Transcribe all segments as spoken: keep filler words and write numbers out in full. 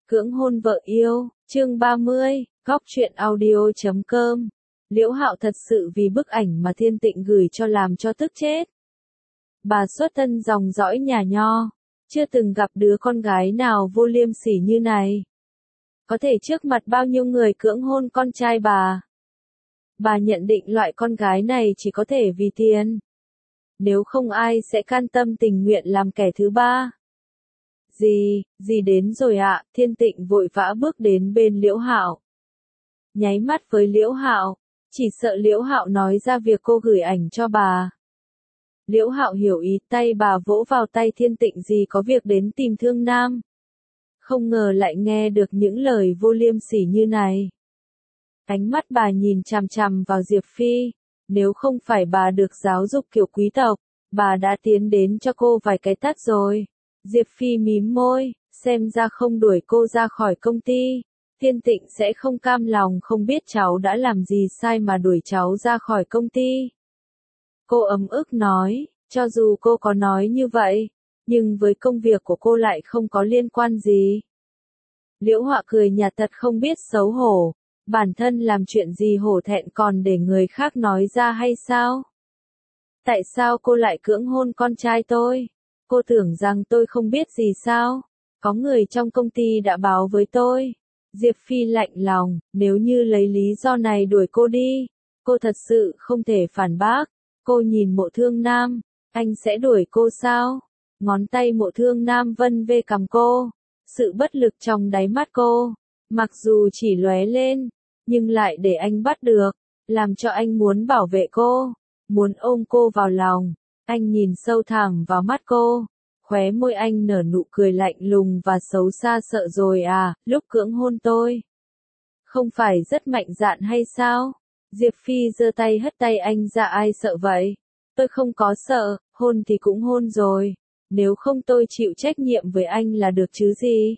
Cưỡng hôn vợ yêu, chương ba mươi, góc truyện audio chấm com. Liễu Hạo thật sự vì bức ảnh mà Thiên Tịnh gửi cho làm cho tức chết. Bà xuất thân dòng dõi nhà nho, chưa từng gặp đứa con gái nào vô liêm sỉ như này. Có thể trước mặt bao nhiêu người cưỡng hôn con trai bà. Bà nhận định loại con gái này chỉ có thể vì tiền. Nếu không ai sẽ can tâm tình nguyện làm kẻ thứ ba. Gì, gì đến rồi ạ, Thiên Tịnh vội vã bước đến bên Liễu Hạo. Nháy mắt với Liễu Hạo, chỉ sợ Liễu Hạo nói ra việc cô gửi ảnh cho bà. Liễu Hạo hiểu ý, tay bà vỗ vào tay Thiên Tịnh, gì có việc đến tìm Thương Nam. Không ngờ lại nghe được những lời vô liêm sỉ như này. Ánh mắt bà nhìn chằm chằm vào Diệp Phi, nếu không phải bà được giáo dục kiểu quý tộc, bà đã tiến đến cho cô vài cái tát rồi. Diệp Phi mím môi, xem ra không đuổi cô ra khỏi công ty, Thiên Tịnh sẽ không cam lòng không biết cháu đã làm gì sai mà đuổi cháu ra khỏi công ty. Cô ấm ức nói, cho dù cô có nói như vậy, nhưng với công việc của cô lại không có liên quan gì. Liễu Họa cười nhạt thật không biết xấu hổ, bản thân làm chuyện gì hổ thẹn còn để người khác nói ra hay sao? Tại sao cô lại cưỡng hôn con trai tôi? Cô tưởng rằng tôi không biết gì sao? Có người trong công ty đã báo với tôi. Diệp Phi lạnh lòng, nếu như lấy lý do này đuổi cô đi, cô thật sự không thể phản bác. Cô nhìn Mộ Thương Nam, anh sẽ đuổi cô sao? Ngón tay Mộ Thương Nam vân về cằm cô, sự bất lực trong đáy mắt cô, mặc dù chỉ lóe lên, nhưng lại để anh bắt được, làm cho anh muốn bảo vệ cô, muốn ôm cô vào lòng. Anh nhìn sâu thẳm vào mắt cô, khóe môi anh nở nụ cười lạnh lùng và xấu xa. Sợ rồi à, lúc cưỡng hôn tôi. Không phải rất mạnh dạn hay sao? Diệp Phi giơ tay hất tay anh ra, ai sợ vậy? Tôi không có sợ, hôn thì cũng hôn rồi. Nếu không tôi chịu trách nhiệm với anh là được chứ gì?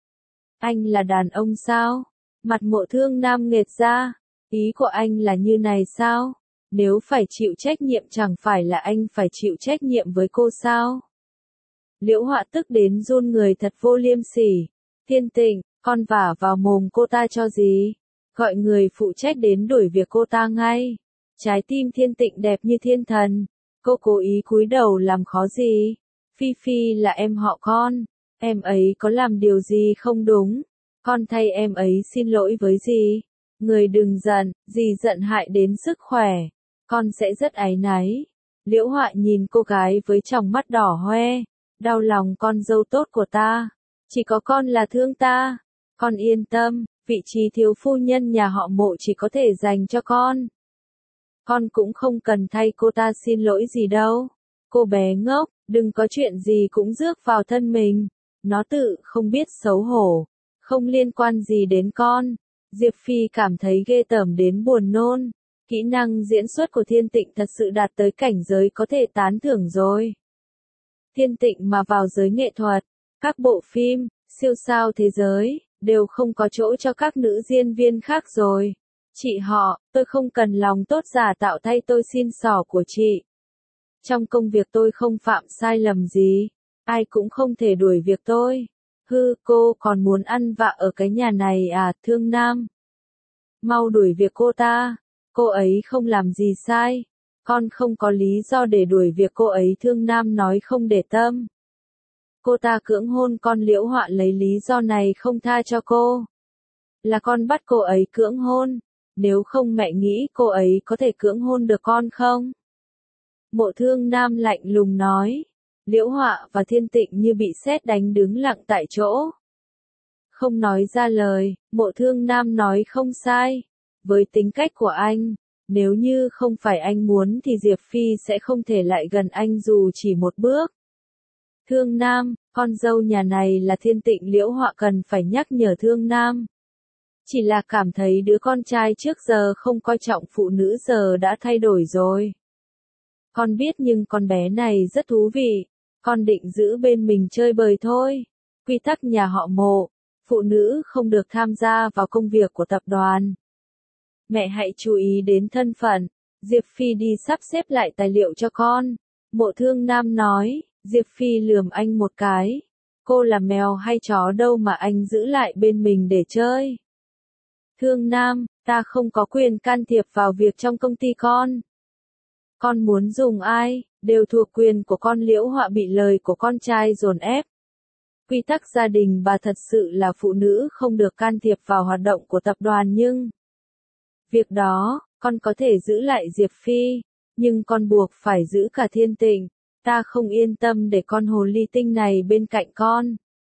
Anh là đàn ông sao? Mặt Mộ Thương Nam nghệt ra, ý của anh là như này sao? Nếu phải chịu trách nhiệm chẳng phải là anh phải chịu trách nhiệm với cô sao? Liễu Họa tức đến run người, thật vô liêm sỉ. Thiên Tịnh, con vả vào mồm cô ta cho gì? Gọi người phụ trách đến đuổi việc cô ta ngay. Trái tim Thiên Tịnh đẹp như thiên thần. Cô cố ý cúi đầu làm khó gì? Phi Phi là em họ con. Em ấy có làm điều gì không đúng? Con thay em ấy xin lỗi với dì. Người đừng giận, dì giận hại đến sức khỏe. Con sẽ rất áy náy. Liễu Họa nhìn cô gái với tròng mắt đỏ hoe. Đau lòng con dâu tốt của ta. Chỉ có con là thương ta. Con yên tâm, vị trí thiếu phu nhân nhà họ Mộ chỉ có thể dành cho con. Con cũng không cần thay cô ta xin lỗi gì đâu. Cô bé ngốc, đừng có chuyện gì cũng rước vào thân mình. Nó tự không biết xấu hổ. Không liên quan gì đến con. Diệp Phi cảm thấy ghê tởm đến buồn nôn. Kỹ năng diễn xuất của Thiên Tịnh thật sự đạt tới cảnh giới có thể tán thưởng rồi. Thiên Tịnh mà vào giới nghệ thuật, các bộ phim, siêu sao thế giới, đều không có chỗ cho các nữ diễn viên khác rồi. Chị họ, tôi không cần lòng tốt giả tạo thay tôi xin xỏ của chị. Trong công việc tôi không phạm sai lầm gì, ai cũng không thể đuổi việc tôi. Hư, cô còn muốn ăn vạ ở cái nhà này à, Thương Nam? Mau đuổi việc cô ta, cô ấy không làm gì sai. Con không có lý do để đuổi việc cô ấy, Thương Nam nói không để tâm. Cô ta cưỡng hôn con, Liễu Họa lấy lý do này không tha cho cô. Là con bắt cô ấy cưỡng hôn, nếu không mẹ nghĩ cô ấy có thể cưỡng hôn được con không? Mộ Thương Nam lạnh lùng nói. Liễu Họa và Thiên Tịnh như bị sét đánh đứng lặng tại chỗ. Không nói ra lời, Mộ Thương Nam nói không sai. Với tính cách của anh, nếu như không phải anh muốn thì Diệp Phi sẽ không thể lại gần anh dù chỉ một bước. Thương Nam, con dâu nhà này là Thiên Tịnh. Liễu Họa cần phải nhắc nhở Thương Nam. Chỉ là cảm thấy đứa con trai trước giờ không coi trọng phụ nữ giờ đã thay đổi rồi. Con biết nhưng con bé này rất thú vị. Con định giữ bên mình chơi bời thôi. Quy tắc nhà họ Mộ, phụ nữ không được tham gia vào công việc của tập đoàn. Mẹ hãy chú ý đến thân phận. Diệp Phi đi sắp xếp lại tài liệu cho con. Mộ Thương Nam nói. Diệp Phi lườm anh một cái. Cô là mèo hay chó đâu mà anh giữ lại bên mình để chơi. Thương Nam, ta không có quyền can thiệp vào việc trong công ty con. Con muốn dùng ai, đều thuộc quyền của con. Liễu Họa bị lời của con trai dồn ép. Quy tắc gia đình bà thật sự là phụ nữ không được can thiệp vào hoạt động của tập đoàn nhưng... Việc đó, con có thể giữ lại Diệp Phi, nhưng con buộc phải giữ cả Thiên Tịnh. Ta không yên tâm để con hồ ly tinh này bên cạnh con.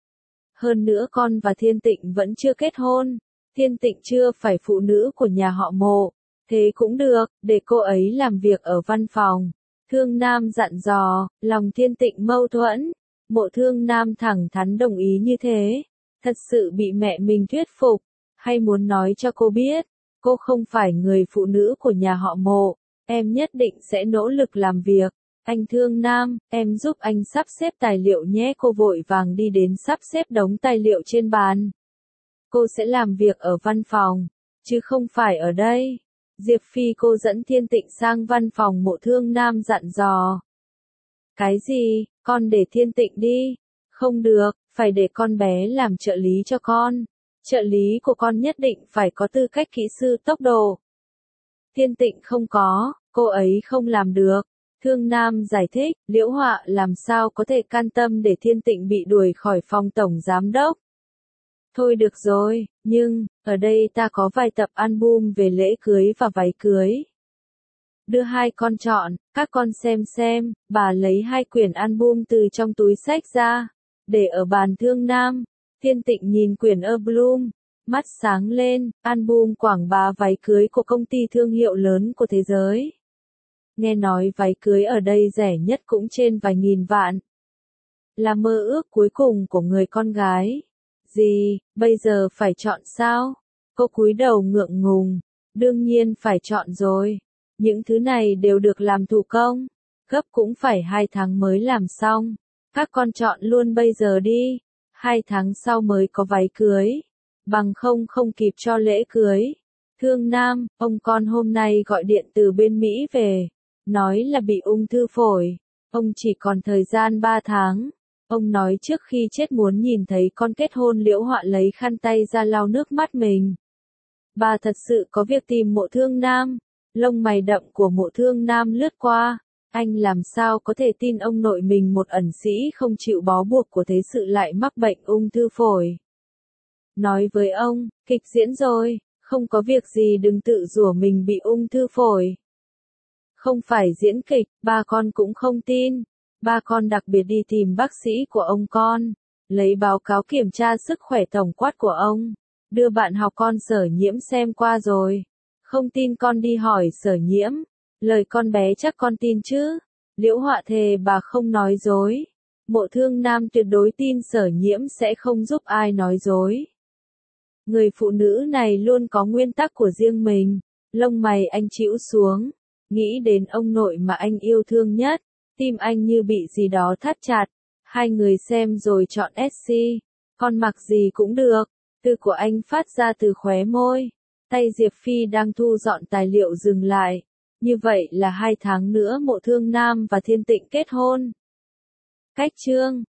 Hơn nữa con và Thiên Tịnh vẫn chưa kết hôn. Thiên Tịnh chưa phải phụ nữ của nhà họ Mộ. Thế cũng được, để cô ấy làm việc ở văn phòng. Thương Nam dặn dò, lòng Thiên Tịnh mâu thuẫn. Mộ Thương Nam thẳng thắn đồng ý như thế. Thật sự bị mẹ mình thuyết phục. Hay muốn nói cho cô biết, cô không phải người phụ nữ của nhà họ Mộ. Em nhất định sẽ nỗ lực làm việc. Anh Thương Nam, em giúp anh sắp xếp tài liệu nhé. Cô vội vàng đi đến sắp xếp đống tài liệu trên bàn. Cô sẽ làm việc ở văn phòng, chứ không phải ở đây. Diệp Phi cô dẫn Thiên Tịnh sang văn phòng. Mộ Thương Nam dặn dò. Cái gì, con để Thiên Tịnh đi. Không được, phải để con bé làm trợ lý cho con. Trợ lý của con nhất định phải có tư cách kỹ sư tốc độ. Thiên Tịnh không có, cô ấy không làm được. Thương Nam giải thích, Liễu Họa làm sao có thể can tâm để Thiên Tịnh bị đuổi khỏi phòng tổng giám đốc. Thôi được rồi, nhưng, ở đây ta có vài tập album về lễ cưới và váy cưới. Đưa hai con chọn, các con xem xem. Bà lấy hai quyển album từ trong túi xách ra, để ở bàn Thương Nam. Thiên Tịnh nhìn quyển album, mắt sáng lên. Album quảng bá váy cưới của công ty thương hiệu lớn của thế giới. Nghe nói váy cưới ở đây rẻ nhất cũng trên vài nghìn vạn. Là mơ ước cuối cùng của người con gái. Gì, bây giờ phải chọn sao? Cô cúi đầu ngượng ngùng. Đương nhiên phải chọn rồi. Những thứ này đều được làm thủ công. Gấp cũng phải hai tháng mới làm xong. Các con chọn luôn bây giờ đi. Hai tháng sau mới có váy cưới. Bằng không không kịp cho lễ cưới. Thương Nam, ông con hôm nay gọi điện từ bên Mỹ về. Nói là bị ung thư phổi. Ông chỉ còn thời gian ba tháng. Ông nói trước khi chết muốn nhìn thấy con kết hôn. Liễu Họa lấy khăn tay ra lau nước mắt mình. Bà thật sự có việc tìm Mộ Thương Nam. Lông mày đậm của Mộ Thương Nam lướt qua. Anh làm sao có thể tin ông nội mình, một ẩn sĩ không chịu bó buộc của thế sự, lại mắc bệnh ung thư phổi. Nói với ông, kịch diễn rồi, không có việc gì đừng tự rủa mình bị ung thư phổi. Không phải diễn kịch, ba con cũng không tin. Ba con đặc biệt đi tìm bác sĩ của ông con, lấy báo cáo kiểm tra sức khỏe tổng quát của ông, đưa bạn học con Sở Nhiễm xem qua rồi. Không tin con đi hỏi Sở Nhiễm, lời con bé chắc con tin chứ. Liễu Họa thề bà không nói dối. Mộ Thương Nam tuyệt đối tin Sở Nhiễm sẽ không giúp ai nói dối. Người phụ nữ này luôn có nguyên tắc của riêng mình. Lông mày anh chĩu xuống, nghĩ đến ông nội mà anh yêu thương nhất. Tim anh như bị gì đó thắt chặt. Hai người xem rồi chọn ét xê. Con mặc gì cũng được. Từ của anh phát ra từ khóe môi. Tay Diệp Phi đang thu dọn tài liệu dừng lại. Như vậy là hai tháng nữa Mộ Thương Nam và Thiên Tịnh kết hôn. Cách chương